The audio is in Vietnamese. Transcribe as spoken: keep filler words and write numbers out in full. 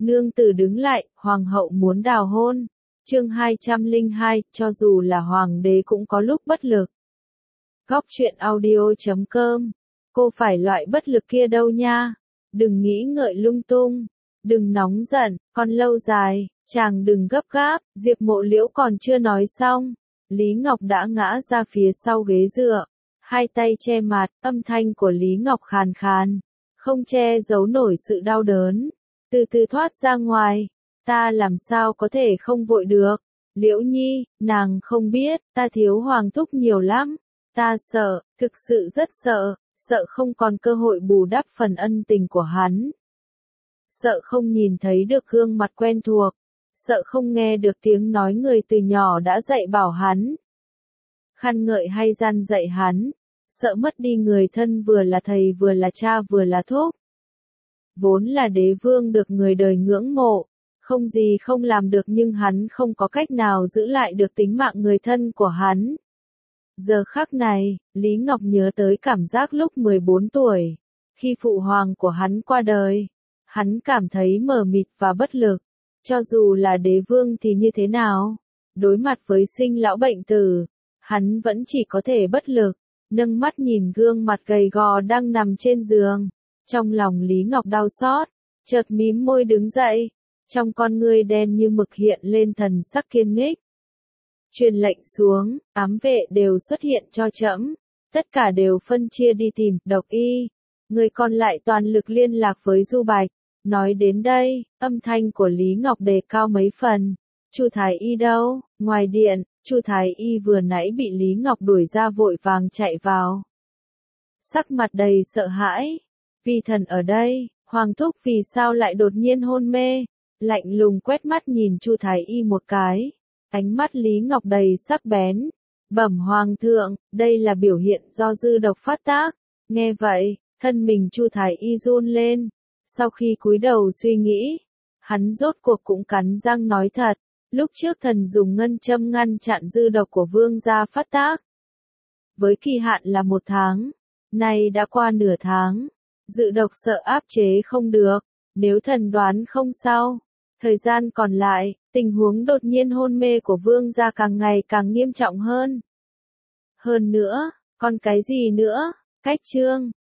Nương tử đứng lại, hoàng hậu muốn đào hôn. Chương hai trăm lẻ hai, cho dù là hoàng đế cũng có lúc bất lực. Góc truyện audio chấm com. Cô phải loại bất lực kia đâu nha. Đừng nghĩ ngợi lung tung. Đừng nóng giận, còn lâu dài, chàng đừng gấp gáp. Diệp Mộ Liễu còn chưa nói xong. Lý Ngọc đã ngã ra phía sau ghế dựa. Hai tay che mặt, âm thanh của Lý Ngọc khàn khàn. Không che giấu nổi sự đau đớn. Từ từ thoát ra ngoài. Ta làm sao có thể không vội được. Liễu Nhi, nàng không biết, ta thiếu hoàng thúc nhiều lắm. Ta sợ, thực sự rất sợ, sợ không còn cơ hội bù đắp phần ân tình của hắn. Sợ không nhìn thấy được gương mặt quen thuộc. Sợ không nghe được tiếng nói người từ nhỏ đã dạy bảo hắn. Khăn ngợi hay gian dạy hắn. Sợ mất đi người thân vừa là thầy vừa là cha vừa là thúc. Vốn là đế vương được người đời ngưỡng mộ. Không gì không làm được nhưng hắn không có cách nào giữ lại được tính mạng người thân của hắn. Giờ khắc này, Lý Ngọc nhớ tới cảm giác lúc mười bốn tuổi. Khi phụ hoàng của hắn qua đời. Hắn cảm thấy mờ mịt và bất lực. Cho dù là đế vương thì như thế nào? Đối mặt với sinh lão bệnh tử. Hắn vẫn chỉ có thể bất lực. Nâng mắt nhìn gương mặt gầy gò đang nằm trên giường. Trong lòng Lý Ngọc đau xót. Chợt mím môi đứng dậy. Trong con ngươi đen như mực hiện lên thần sắc kiên nghích. Truyền lệnh xuống, ám vệ đều xuất hiện cho trẫm. Tất cả đều phân chia đi tìm Độc Y. Người còn lại toàn lực liên lạc với Du Bạch. Nói đến đây, âm thanh của Lý Ngọc đề cao mấy phần. Chu Thái Y đâu? Ngoài điện, Chu Thái Y vừa nãy bị Lý Ngọc đuổi ra vội vàng chạy vào. Sắc mặt đầy sợ hãi. Vi thần ở đây, hoàng thúc vì sao lại đột nhiên hôn mê? Lạnh lùng quét mắt nhìn Chu Thái Y một cái. Ánh mắt Lý Ngọc đầy sắc bén. Bẩm hoàng thượng, đây là biểu hiện do dư độc phát tác. Nghe vậy, thân mình Chu Thái Y run lên. Sau khi cúi đầu suy nghĩ, hắn rốt cuộc cũng cắn răng nói thật. Lúc trước thần dùng ngân châm ngăn chặn dư độc của vương gia phát tác. Với kỳ hạn là một tháng. Nay đã qua nửa tháng. Dự độc sợ áp chế không được. Nếu thần đoán không sao. Thời gian còn lại, tình huống đột nhiên hôn mê của vương gia càng ngày càng nghiêm trọng hơn. Hơn nữa, còn cái gì nữa? Cách chương.